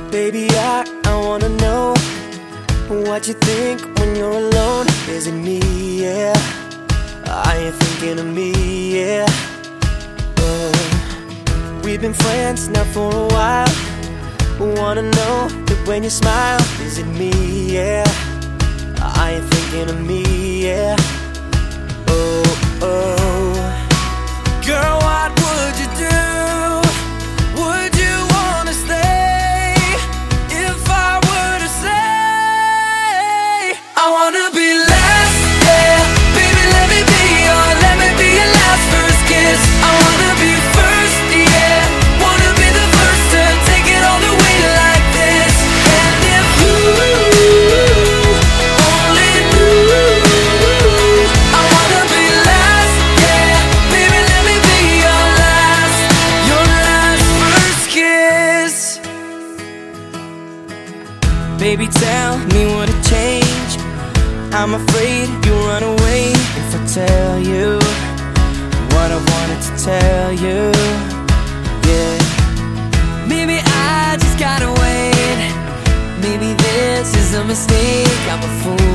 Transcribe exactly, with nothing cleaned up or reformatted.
Baby, I, I wanna know what you think when you're alone. Is it me, yeah? Are you thinking of me, yeah? Oh, we've been friends now for a while. Wanna know that when you smile, is it me, yeah? Are you thinking of me, yeah? Oh, oh. Girl, what would you do? Would you wanna stay? If I were to say I wanna be last, yeah. Baby, let me be your, let me be your last first kiss. I wanna be first, yeah. Wanna be the first to take it all the way like this. And if you only knew, I wanna be last, yeah. Baby, let me be your last, your last first kiss. Baby, tell me what it changed. I'm afraid you'll run away if I tell you what I wanted to tell you, yeah. Maybe I just gotta wait. Maybe this is a mistake, I'm a fool